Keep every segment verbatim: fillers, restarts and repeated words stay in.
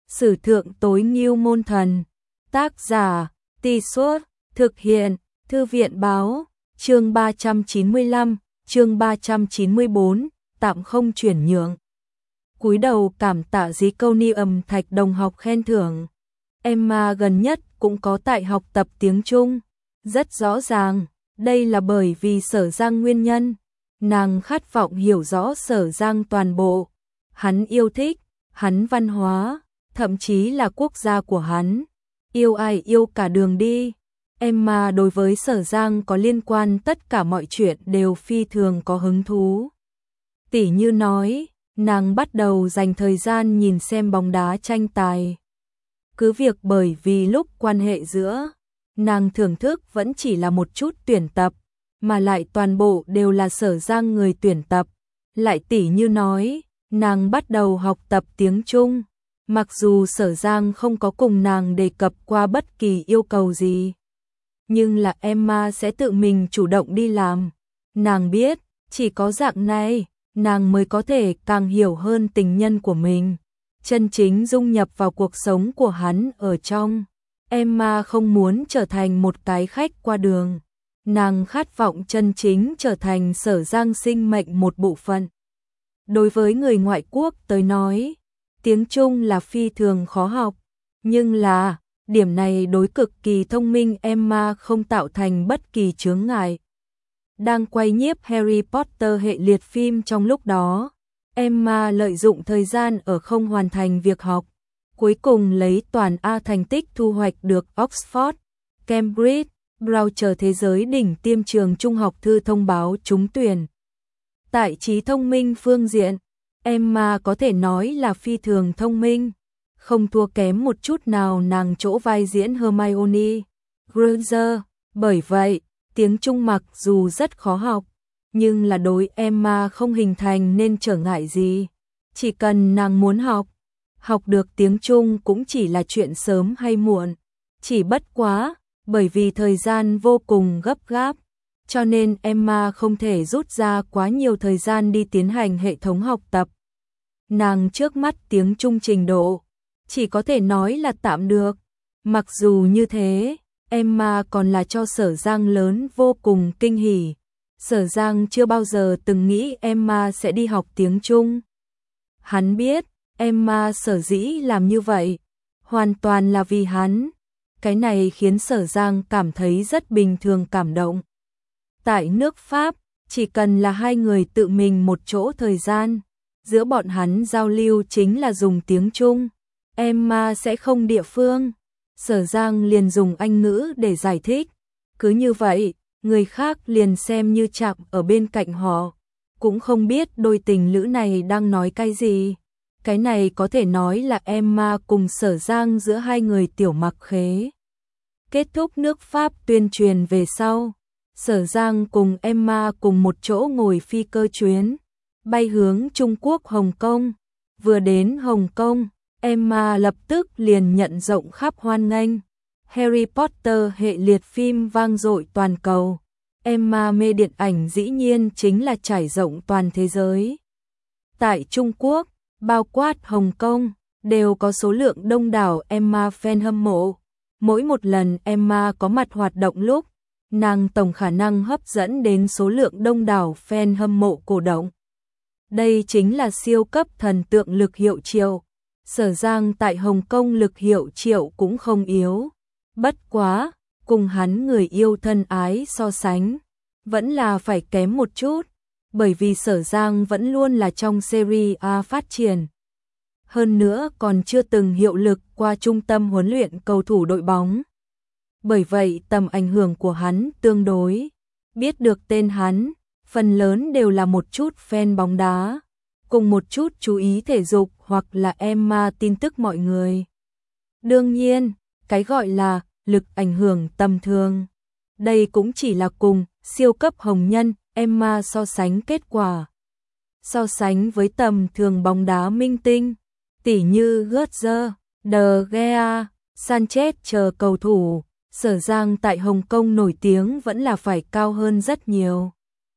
Sử thượng tối ngưu môn thần. Tác giả, Tì Suốt, thực hiện, Thư viện báo, chương ba trăm chín mươi lăm, chương ba trăm chín mươi bốn, tạm không chuyển nhượng. Cúi đầu cảm tạ dí câu ni ầm thạch đồng học khen thưởng. Emma gần nhất cũng có tại học tập tiếng Trung. Rất rõ ràng, đây là bởi vì Sở Giang nguyên nhân. Nàng khát vọng hiểu rõ Sở Giang toàn bộ. Hắn yêu thích, hắn văn hóa, thậm chí là quốc gia của hắn. Yêu ai yêu cả đường đi. Emma đối với Sở Giang có liên quan tất cả mọi chuyện đều phi thường có hứng thú. Tỉ như nói, nàng bắt đầu dành thời gian nhìn xem bóng đá tranh tài. Cứ việc bởi vì lúc quan hệ giữa, nàng thưởng thức vẫn chỉ là một chút tuyển tập, mà lại toàn bộ đều là Sở Giang người tuyển tập. Lại tỉ như nói, nàng bắt đầu học tập tiếng Trung, mặc dù Sở Giang không có cùng nàng đề cập qua bất kỳ yêu cầu gì. Nhưng là Emma sẽ tự mình chủ động đi làm. Nàng biết, chỉ có dạng này, nàng mới có thể càng hiểu hơn tình nhân của mình, chân chính dung nhập vào cuộc sống của hắn ở trong. Emma không muốn trở thành một cái khách qua đường. Nàng khát vọng chân chính trở thành Sở Giang sinh mệnh một bộ phận. Đối với người ngoại quốc tới nói, tiếng Trung là phi thường khó học, nhưng là, điểm này đối cực kỳ thông minh Emma không tạo thành bất kỳ chướng ngại. Đang quay nhiếp Harry Potter hệ liệt phim trong lúc đó, Emma lợi dụng thời gian ở không hoàn thành việc học, cuối cùng lấy toàn A thành tích thu hoạch được Oxford, Cambridge, Brown chờ thế giới đỉnh tiêm trường trung học thư thông báo trúng tuyển. Tại trí thông minh phương diện, Emma có thể nói là phi thường thông minh, không thua kém một chút nào nàng chỗ vai diễn Hermione Granger. Bởi vậy, tiếng Trung mặc dù rất khó học, nhưng là đối Emma không hình thành nên trở ngại gì. Chỉ cần nàng muốn học, học được tiếng Trung cũng chỉ là chuyện sớm hay muộn. Chỉ bất quá, bởi vì thời gian vô cùng gấp gáp, cho nên Emma không thể rút ra quá nhiều thời gian đi tiến hành hệ thống học tập. Nàng trước mắt tiếng Trung trình độ, chỉ có thể nói là tạm được. Mặc dù như thế, Emma còn là cho Sở Giang lớn vô cùng kinh hỉ. Sở Giang chưa bao giờ từng nghĩ Emma sẽ đi học tiếng Trung. Hắn biết, Emma sở dĩ làm như vậy, hoàn toàn là vì hắn. Cái này khiến Sở Giang cảm thấy rất bình thường cảm động. Tại nước Pháp, chỉ cần là hai người tự mình một chỗ thời gian, giữa bọn hắn giao lưu chính là dùng tiếng Trung. Emma sẽ không địa phương, Sở Giang liền dùng Anh ngữ để giải thích. Cứ như vậy, người khác liền xem như chạm ở bên cạnh họ, cũng không biết đôi tình lữ này đang nói cái gì. Cái này có thể nói là Emma cùng Sở Giang giữa hai người tiểu mặc khế. Kết thúc nước Pháp tuyên truyền về sau, Sở Giang cùng Emma cùng một chỗ ngồi phi cơ chuyến, bay hướng Trung Quốc Hồng Kông. Vừa đến Hồng Kông, Emma lập tức liền nhận rộng khắp hoan nghênh. Harry Potter hệ liệt phim vang dội toàn cầu. Emma mê điện ảnh dĩ nhiên chính là trải rộng toàn thế giới. Tại Trung Quốc, bao quát Hồng Kông, đều có số lượng đông đảo Emma fan hâm mộ. Mỗi một lần Emma có mặt hoạt động lúc, nàng tổng khả năng hấp dẫn đến số lượng đông đảo fan hâm mộ cổ động. Đây chính là siêu cấp thần tượng lực hiệu triệu. Sở Giang tại Hồng Kông lực hiệu triệu cũng không yếu. Bất quá, cùng hắn người yêu thân ái so sánh, vẫn là phải kém một chút, bởi vì Sở Giang vẫn luôn là trong Serie A phát triển. Hơn nữa còn chưa từng hiệu lực qua trung tâm huấn luyện cầu thủ đội bóng. Bởi vậy tầm ảnh hưởng của hắn tương đối. Biết được tên hắn, phần lớn đều là một chút fan bóng đá, cùng một chút chú ý thể dục hoặc là Emma tin tức mọi người. Đương nhiên, cái gọi là lực ảnh hưởng tầm thường, đây cũng chỉ là cùng siêu cấp hồng nhân Emma so sánh kết quả. So sánh với tầm thường bóng đá minh tinh, tỉ như Götze, De Gea, Sanchez chờ cầu thủ, Sở Giang tại Hồng Kông nổi tiếng vẫn là phải cao hơn rất nhiều.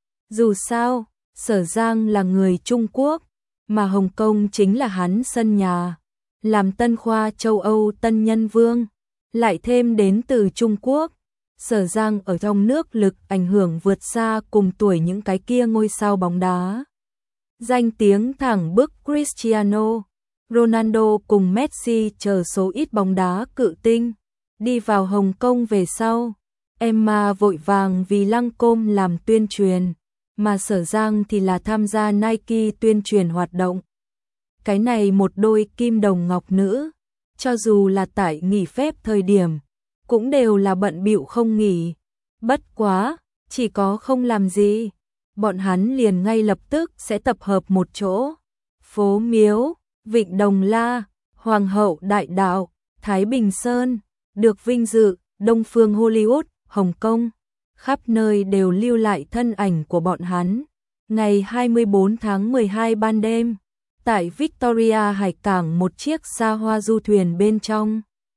Dù sao, Sở Giang là người Trung Quốc, mà Hồng Kông chính là hắn sân nhà. làm tân khoa châu Âu tân nhân vương, lại thêm đến từ Trung Quốc. Sở Giang ở trong nước lực ảnh hưởng vượt xa cùng tuổi những cái kia ngôi sao bóng đá. Danh tiếng thẳng bức Cristiano Ronaldo cùng Messi chờ số ít bóng đá cự tinh. Đi vào Hồng Kông về sau, Emma vội vàng vì Lancôme làm tuyên truyền, mà Sở Giang thì là tham gia Nike tuyên truyền hoạt động. Cái này một đôi kim đồng ngọc nữ, cho dù là tại nghỉ phép thời điểm, cũng đều là bận bịu không nghỉ. Bất quá, chỉ có không làm gì, bọn hắn liền ngay lập tức sẽ tập hợp một chỗ. Phố Miếu, Vịnh Đồng La, Hoàng hậu Đại Đạo, Thái Bình Sơn, được vinh dự, Đông phương Hollywood, Hồng Kông, khắp nơi đều lưu lại thân ảnh của bọn hắn. Ngày hai mươi bốn tháng mười hai ban đêm, tại Victoria Hải Cảng một chiếc xa hoa du thuyền bên trong,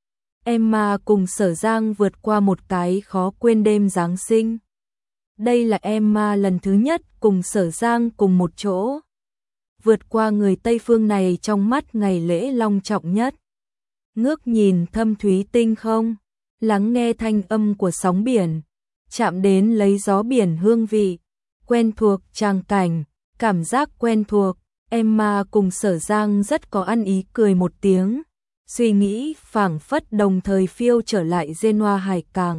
Emma cùng Sở Giang vượt qua một cái khó quên đêm Giáng sinh. Đây là Emma lần thứ nhất cùng Sở Giang cùng một chỗ. Vượt qua người Tây phương này trong mắt ngày lễ long trọng nhất. Ngước nhìn thâm thúy tinh không, lắng nghe thanh âm của sóng biển, chạm đến lấy gió biển hương vị, quen thuộc tràng cảnh, cảm giác quen thuộc. Emma cùng Sở Giang rất có ăn ý cười một tiếng, suy nghĩ phảng phất đồng thời phiêu trở lại Genoa Hải Cảng.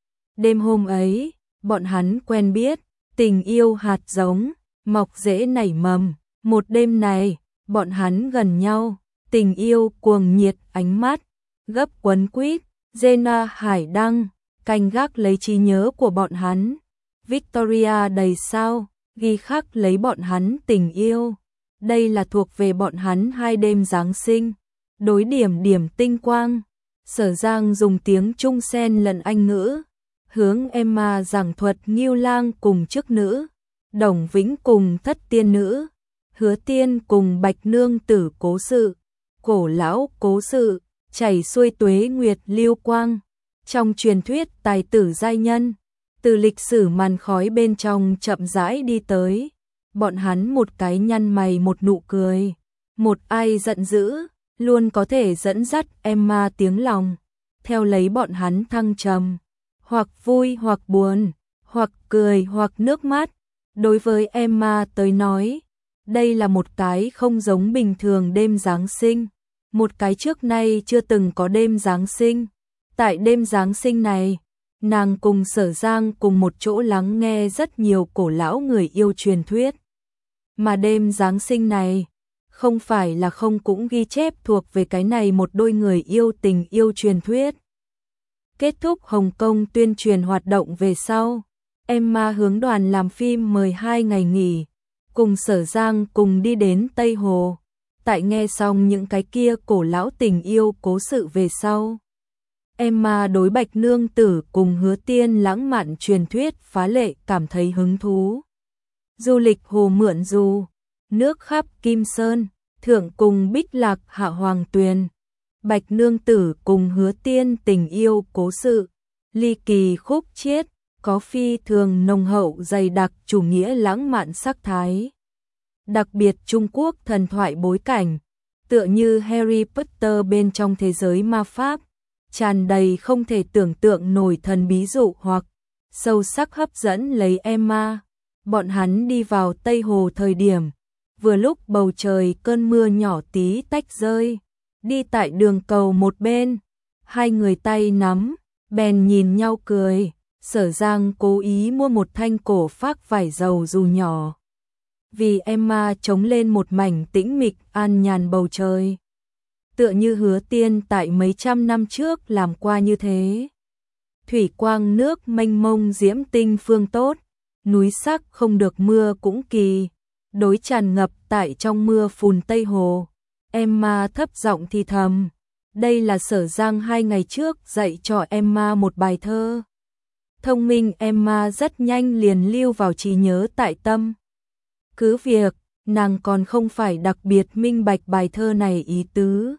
Đêm hôm ấy, bọn hắn quen biết, tình yêu hạt giống, mọc rễ nảy mầm. Một đêm này, bọn hắn gần nhau, tình yêu cuồng nhiệt ánh mắt, gấp quấn quýt, Genoa Hải Đăng, canh gác lấy trí nhớ của bọn hắn. Victoria đầy sao, ghi khắc lấy bọn hắn tình yêu. Đây là thuộc về bọn hắn hai đêm Giáng sinh. Đối điểm điểm tinh quang, Sở Giang dùng tiếng Trung xen lẫn Anh ngữ, hướng Emma giảng thuật Ngưu Lang cùng chức nữ, Đồng Vĩnh cùng thất tiên nữ, Hứa Tiên cùng Bạch Nương tử cố sự, cổ lão cố sự, chảy xuôi tuế nguyệt lưu quang. Trong truyền thuyết tài tử giai nhân, từ lịch sử màn khói bên trong chậm rãi đi tới. Bọn hắn một cái nhăn mày một nụ cười, một ai giận dữ, luôn có thể dẫn dắt Emma tiếng lòng, theo lấy bọn hắn thăng trầm, hoặc vui hoặc buồn, hoặc cười hoặc nước mắt. Đối với Emma tới nói, đây là một cái không giống bình thường đêm Giáng sinh, một cái trước nay chưa từng có đêm Giáng sinh. Tại đêm Giáng sinh này, nàng cùng Sở Giang cùng một chỗ lắng nghe rất nhiều cổ lão người yêu truyền thuyết. Mà đêm Giáng sinh này, không phải là không cũng ghi chép thuộc về cái này một đôi người yêu tình yêu truyền thuyết. Kết thúc Hồng Kông tuyên truyền hoạt động về sau, Emma hướng đoàn làm phim mời hai ngày nghỉ, cùng Sở Giang cùng đi đến Tây Hồ. Tại nghe xong những cái kia cổ lão tình yêu cố sự về sau, Emma đối Bạch Nương tử cùng Hứa Tiên lãng mạn truyền thuyết phá lệ cảm thấy hứng thú. Du lịch hồ mượn dù, nước khắp Kim Sơn, thượng cùng Bích Lạc hạ Hoàng Tuyền, Bạch Nương tử cùng Hứa Tiên tình yêu cố sự, ly kỳ khúc chiết, có phi thường nồng hậu dày đặc chủ nghĩa lãng mạn sắc thái. Đặc biệt Trung Quốc thần thoại bối cảnh, tựa như Harry Potter bên trong thế giới ma pháp, tràn đầy không thể tưởng tượng nổi thần bí dụ hoặc sâu sắc hấp dẫn lấy Emma. Bọn hắn đi vào Tây Hồ thời điểm, vừa lúc bầu trời cơn mưa nhỏ tí tách rơi, đi tại đường cầu một bên, hai người tay nắm, bèn nhìn nhau cười. Sở Giang cố ý mua một thanh cổ phác vải dầu dù nhỏ, vì Emma chống lên một mảnh tĩnh mịch an nhàn bầu trời, tựa như Hứa Tiên tại mấy trăm năm trước làm qua như thế. Thủy quang nước mênh mông diễm tinh phương tốt, núi sắc không được mưa cũng kỳ, đối tràn ngập tại trong mưa phùn Tây Hồ. Emma thấp giọng thì thầm, đây là Sở Giang hai ngày trước dạy cho Emma một bài thơ. Thông minh Emma rất nhanh liền lưu vào trí nhớ tại tâm. Cứ việc, nàng còn không phải đặc biệt minh bạch bài thơ này ý tứ.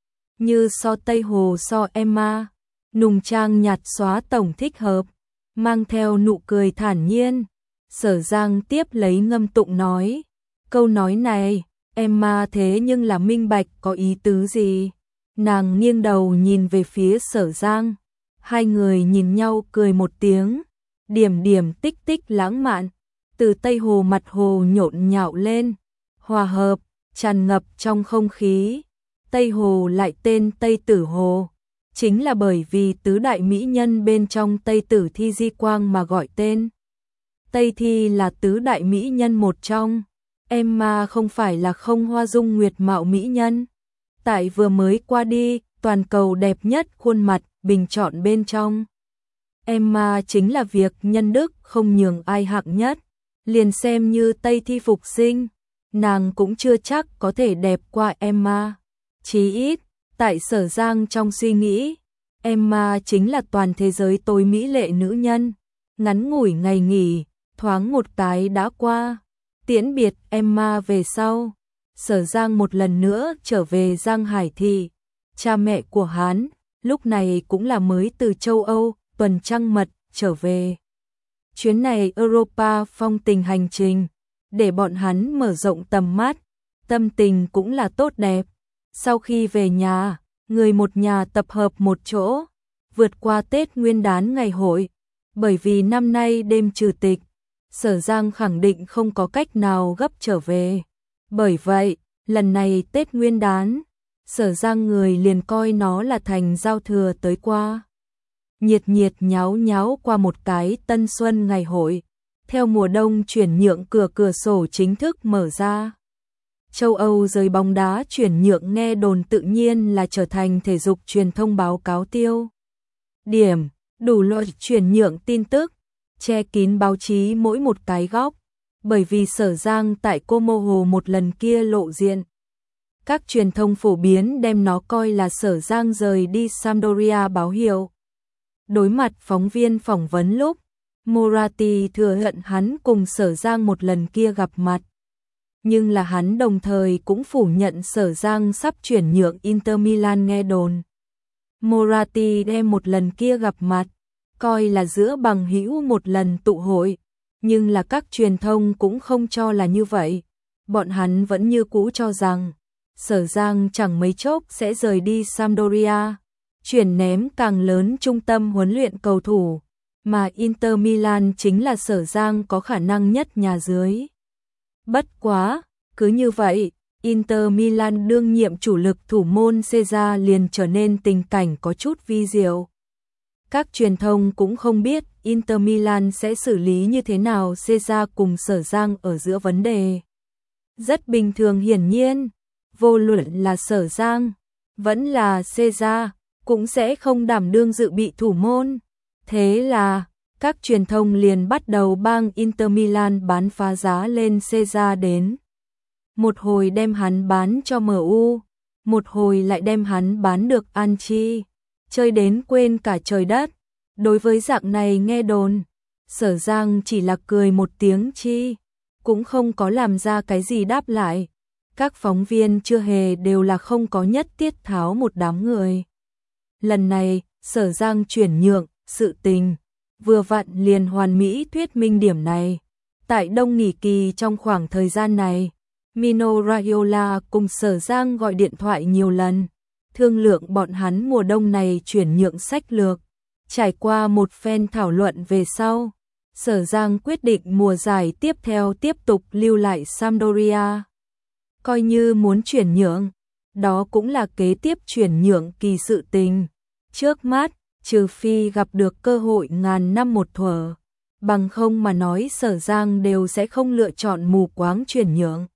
Như so Tây Hồ so Emma, nùng trang nhạt xóa tổng thích hợp, mang theo nụ cười thản nhiên. Sở Giang tiếp lấy ngâm tụng nói, câu nói này, Emma thế nhưng là minh bạch có ý tứ gì. Nàng nghiêng đầu nhìn về phía Sở Giang. Hai người nhìn nhau cười một tiếng. Điểm điểm tích tích lãng mạn. Từ Tây Hồ mặt hồ nhộn nhạo lên. Hòa hợp, tràn ngập trong không khí. Tây Hồ lại tên Tây Tử Hồ. Chính là bởi vì tứ đại mỹ nhân bên trong Tây Tử Thi Di Quang mà gọi tên. Tây Thi là tứ đại mỹ nhân một trong. Emma không phải là không hoa dung nguyệt mạo mỹ nhân. Tại vừa mới qua đi, toàn cầu đẹp nhất khuôn mặt, bình chọn bên trong. Emma chính là việc nhân đức không nhường ai hạng nhất. Liền xem như Tây Thi phục sinh, nàng cũng chưa chắc có thể đẹp qua Emma. Chí ít, tại Sở Giang trong suy nghĩ, Emma chính là toàn thế giới tối mỹ lệ nữ nhân. Ngắn ngủi ngày nghỉ, thoáng một cái đã qua. Tiễn biệt Emma về sau, Sở Giang một lần nữa trở về Giang Hải Thị. Cha mẹ của hắn lúc này cũng là mới từ châu Âu tuần trăng mật trở về. Chuyến này Europa phong tình hành trình, để bọn hắn mở rộng tầm mắt, tâm tình cũng là tốt đẹp. Sau khi về nhà, người một nhà tập hợp một chỗ, vượt qua Tết Nguyên đán ngày hội. Bởi vì năm nay đêm trừ tịch, Sở Giang khẳng định không có cách nào gấp trở về. Bởi vậy, lần này Tết Nguyên đán, Sở Giang người liền coi nó là thành giao thừa tới qua. Nhiệt nhiệt nháo nháo qua một cái tân xuân ngày hội. Theo mùa đông chuyển nhượng cửa cửa sổ chính thức mở ra. Châu Âu giới bóng đá chuyển nhượng nghe đồn tự nhiên là trở thành thể dục truyền thông báo cáo tiêu điểm, đủ loại chuyển nhượng tin tức, che kín báo chí mỗi một cái góc. Bởi vì Sở Giang tại Como Hồ một lần kia lộ diện, các truyền thông phổ biến đem nó coi là Sở Giang rời đi Sampdoria báo hiệu. Đối mặt phóng viên phỏng vấn lúc, Moratti thừa nhận hắn cùng Sở Giang một lần kia gặp mặt. Nhưng là hắn đồng thời cũng phủ nhận Sở Giang sắp chuyển nhượng Inter Milan nghe đồn. Moratti đem một lần kia gặp mặt, coi là giữa bằng hữu một lần tụ hội, nhưng là các truyền thông cũng không cho là như vậy. Bọn hắn vẫn như cũ cho rằng, Sở Giang chẳng mấy chốc sẽ rời đi Sampdoria, chuyển ném càng lớn trung tâm huấn luyện cầu thủ, mà Inter Milan chính là Sở Giang có khả năng nhất nhà dưới. Bất quá, cứ như vậy, Inter Milan đương nhiệm chủ lực thủ môn Caesar liền trở nên tình cảnh có chút vi diệu. Các truyền thông cũng không biết Inter Milan sẽ xử lý như thế nào Caesar cùng Sở Giang ở giữa vấn đề. Rất bình thường, hiển nhiên, vô luận là Sở Giang, vẫn là Caesar, cũng sẽ không đảm đương dự bị thủ môn. Thế là, các truyền thông liền bắt đầu bang Inter Milan bán phá giá lên Caesar đến. Một hồi đem hắn bán cho em u, một hồi lại đem hắn bán được Anchi, chơi đến quên cả trời đất. Đối với dạng này nghe đồn, Sở Giang chỉ là cười một tiếng chi, cũng không có làm ra cái gì đáp lại. Các phóng viên chưa hề đều là không có nhất tiết tháo một đám người. Lần này, Sở Giang chuyển nhượng, sự tình, vừa vặn liền hoàn mỹ thuyết minh điểm này. Tại đông nghỉ kỳ trong khoảng thời gian này, Mino Raiola cùng Sở Giang gọi điện thoại nhiều lần, thương lượng bọn hắn mùa đông này chuyển nhượng sách lược. Trải qua một phen thảo luận về sau, Sở Giang quyết định mùa giải tiếp theo tiếp tục lưu lại Sampdoria. Coi như muốn chuyển nhượng, đó cũng là kế tiếp chuyển nhượng kỳ sự tình. Trước mắt, trừ phi gặp được cơ hội ngàn năm một thuở, bằng không mà nói Sở Giang đều sẽ không lựa chọn mù quáng chuyển nhượng.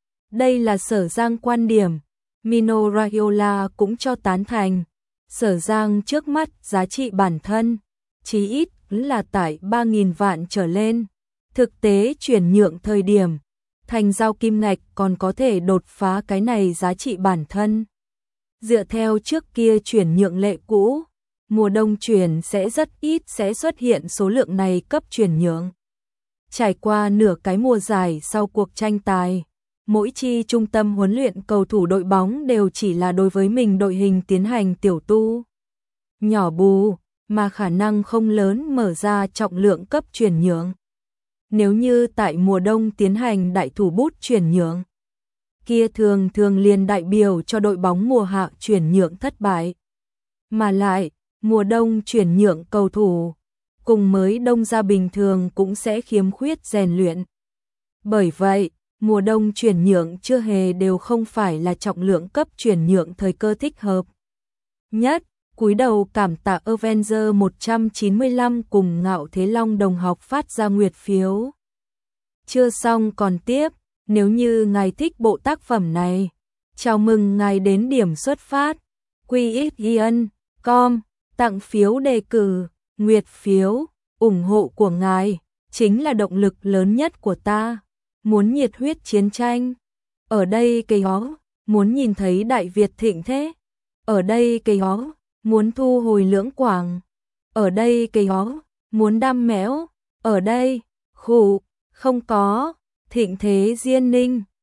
Đây là Sở Giang quan điểm, Mino Raiola cũng cho tán thành. Sở Giang trước mắt giá trị bản thân, chí ít là tại ba nghìn vạn trở lên. Thực tế chuyển nhượng thời điểm, thành giao kim ngạch còn có thể đột phá cái này giá trị bản thân. Dựa theo trước kia chuyển nhượng lệ cũ, mùa đông chuyển sẽ rất ít sẽ xuất hiện số lượng này cấp chuyển nhượng. Trải qua nửa cái mùa giải sau cuộc tranh tài, mỗi chi trung tâm huấn luyện cầu thủ đội bóng đều chỉ là đối với mình đội hình tiến hành tiểu tu nhỏ bù, mà khả năng không lớn mở ra trọng lượng cấp chuyển nhượng. Nếu như tại mùa đông tiến hành đại thủ bút chuyển nhượng, kia thường thường liền đại biểu cho đội bóng mùa hạ chuyển nhượng thất bại. Mà lại, mùa đông chuyển nhượng cầu thủ, cùng mới đông ra bình thường cũng sẽ khiếm khuyết rèn luyện. Bởi vậy, mùa đông chuyển nhượng chưa hề đều không phải là trọng lượng cấp chuyển nhượng thời cơ thích hợp nhất. Cúi đầu cảm tạ Avenger một trăm chín mươi lăm cùng Ngạo Thế Long đồng học phát ra nguyệt phiếu. Chưa xong còn tiếp, nếu như ngài thích bộ tác phẩm này, chào mừng ngài đến điểm xuất phát quy ích giê chấm com, tặng phiếu đề cử, nguyệt phiếu, ủng hộ của ngài chính là động lực lớn nhất của ta. Muốn nhiệt huyết chiến tranh, ở đây cây hó, muốn nhìn thấy Đại Việt thịnh thế, ở đây cây hó, muốn thu hồi Lưỡng Quảng, ở đây cây hó, muốn đam mẽo, ở đây, khủ, không có, thịnh thế Diên Ninh.